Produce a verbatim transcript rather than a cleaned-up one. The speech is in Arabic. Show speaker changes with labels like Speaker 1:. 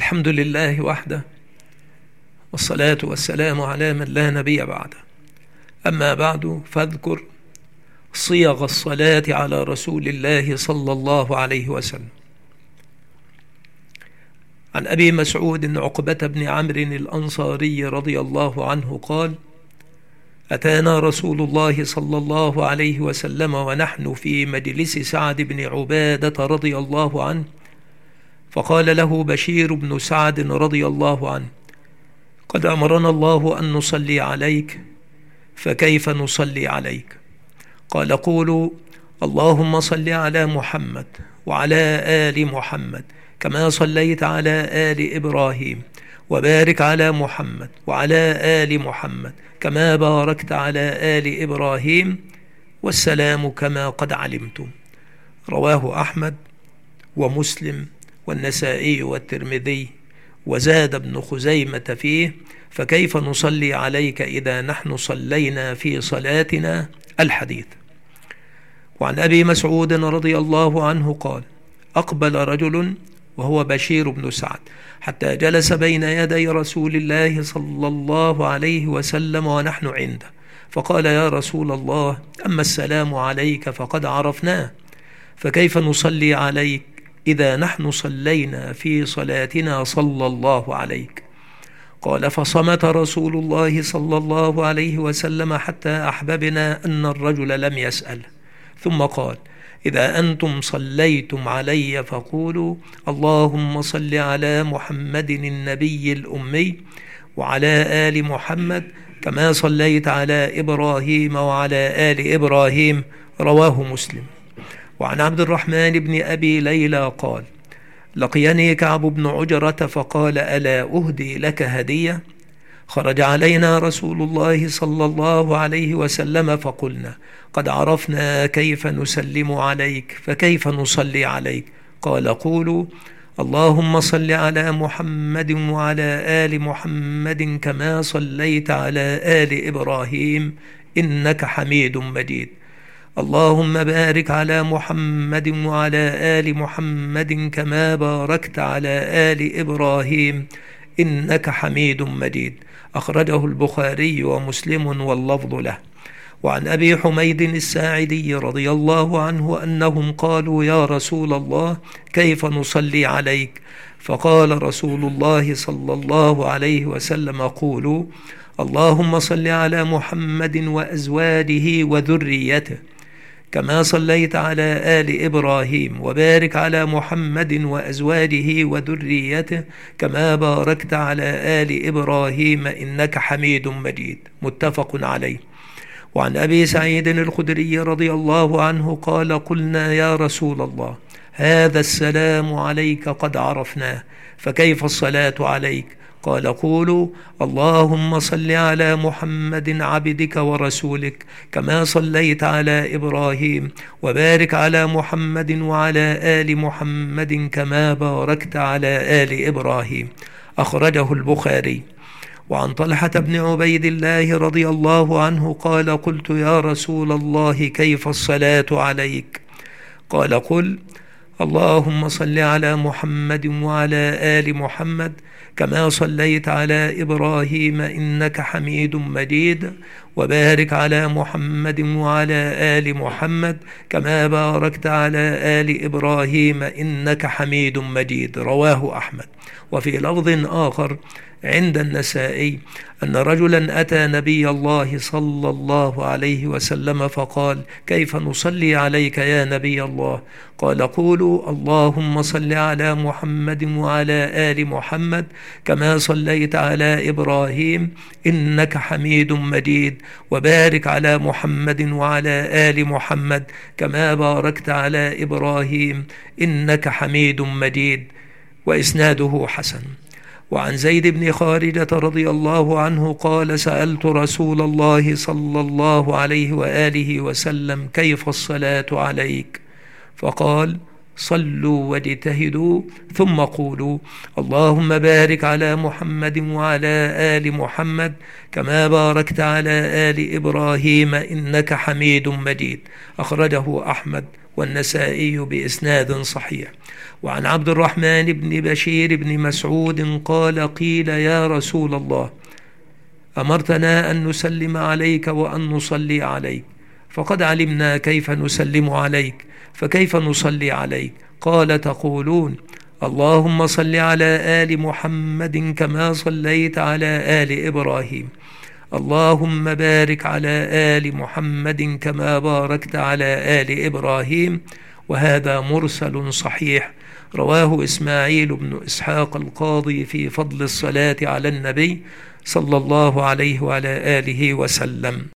Speaker 1: الحمد لله وحده، والصلاة والسلام على من لا نبي بعده. أما بعد، فاذكر صيغ الصلاة على رسول الله صلى الله عليه وسلم. عن أبي مسعود عقبة بن عمرو الأنصاري رضي الله عنه قال: أتانا رسول الله صلى الله عليه وسلم ونحن في مجلس سعد بن عبادة رضي الله عنه، فقال له بشير بن سعد رضي الله عنه: قد أمرنا الله أن نصلي عليك، فكيف نصلي عليك؟ قال: قولوا اللهم صل على محمد وعلى آل محمد كما صليت على آل إبراهيم، وبارك على محمد وعلى آل محمد كما باركت على آل إبراهيم، والسلام كما قد علمتم. رواه أحمد ومسلم والنسائي والترمذي، وزاد ابن خزيمة فيه: فكيف نصلي عليك إذا نحن صلينا في صلاتنا؟ الحديث. وعن أبي مسعود رضي الله عنه قال: أقبل رجل وهو بشير بن سعد حتى جلس بين يدي رسول الله صلى الله عليه وسلم ونحن عنده، فقال: يا رسول الله، أما السلام عليك فقد عرفناه، فكيف نصلي عليك إذا نحن صلينا في صلاتنا صلى الله عليك؟ قال: فصمت رسول الله صلى الله عليه وسلم حتى أحببنا أن الرجل لم يسأل، ثم قال: إذا أنتم صليتم علي فقولوا اللهم صل على محمد النبي الأمي وعلى آل محمد كما صليت على إبراهيم وعلى آل إبراهيم. رواه مسلم. وعن عبد الرحمن بن أبي ليلى قال: لقيني كعب بن عجرة فقال: ألا أهدي لك هدية؟ خرج علينا رسول الله صلى الله عليه وسلم فقلنا: قد عرفنا كيف نسلم عليك، فكيف نصلي عليك؟ قال: قولوا اللهم صل على محمد وعلى آل محمد كما صليت على آل إبراهيم إنك حميد مجيد، اللهم بارك على محمد وعلى آل محمد كما باركت على آل إبراهيم إنك حميد مجيد. أخرجه البخاري ومسلم واللفظ له. وعن أبي حميد الساعدي رضي الله عنه أنهم قالوا: يا رسول الله، كيف نصلي عليك؟ فقال رسول الله صلى الله عليه وسلم: قولوا اللهم صل على محمد وأزواجه وذريته كما صليت على آل إبراهيم، وبارك على محمد وأزواجه وذريته كما باركت على آل إبراهيم إنك حميد مجيد. متفق عليه. وعن أبي سعيد الخدري رضي الله عنه قال: قلنا يا رسول الله، هذا السلام عليك قد عرفناه، فكيف الصلاة عليك؟ قال: قولوا اللهم صل على محمد عبدك ورسولك كما صليت على إبراهيم، وبارك على محمد وعلى آل محمد كما باركت على آل إبراهيم. أخرجه البخاري. وعن طلحة بن عبيد الله رضي الله عنه قال: قلت يا رسول الله، كيف الصلاة عليك؟ قال: قل اللهم صل على محمد وعلى آل محمد كما صليت على إبراهيم إنك حميد مجيد، وبارك على محمد وعلى آل محمد كما باركت على آل إبراهيم إنك حميد مجيد. رواه أحمد. وفي لفظ آخر عند النسائي أن رجلا أتى نبي الله صلى الله عليه وسلم فقال: كيف نصلي عليك يا نبي الله؟ قال: قولوا اللهم صل على محمد وعلى آل محمد كما صليت على إبراهيم إنك حميد مجيد، وبارك على محمد وعلى آل محمد كما باركت على إبراهيم إنك حميد مجيد. وإسناده حسن. وعن زيد بن خارجة رضي الله عنه قال: سألت رسول الله صلى الله عليه وآله وسلم: كيف الصلاة عليك؟ فقال: صلوا واجتهدوا ثم قولوا اللهم بارك على محمد وعلى آل محمد كما باركت على آل إبراهيم إنك حميد مجيد. أخرجه أحمد والنسائي بإسناد صحيح. وعن عبد الرحمن بن بشير بن مسعود قال: قيل يا رسول الله، أمرتنا أن نسلم عليك وأن نصلي عليك، فقد علمنا كيف نسلم عليك، فكيف نصلي عليك؟ قال: تقولون اللهم صل على آل محمد كما صليت على آل إبراهيم، اللهم بارك على آل محمد كما باركت على آل إبراهيم. وهذا مرسل صحيح رواه إسماعيل بن إسحاق القاضي في فضل الصلاة على النبي صلى الله عليه وعلى آله وسلم.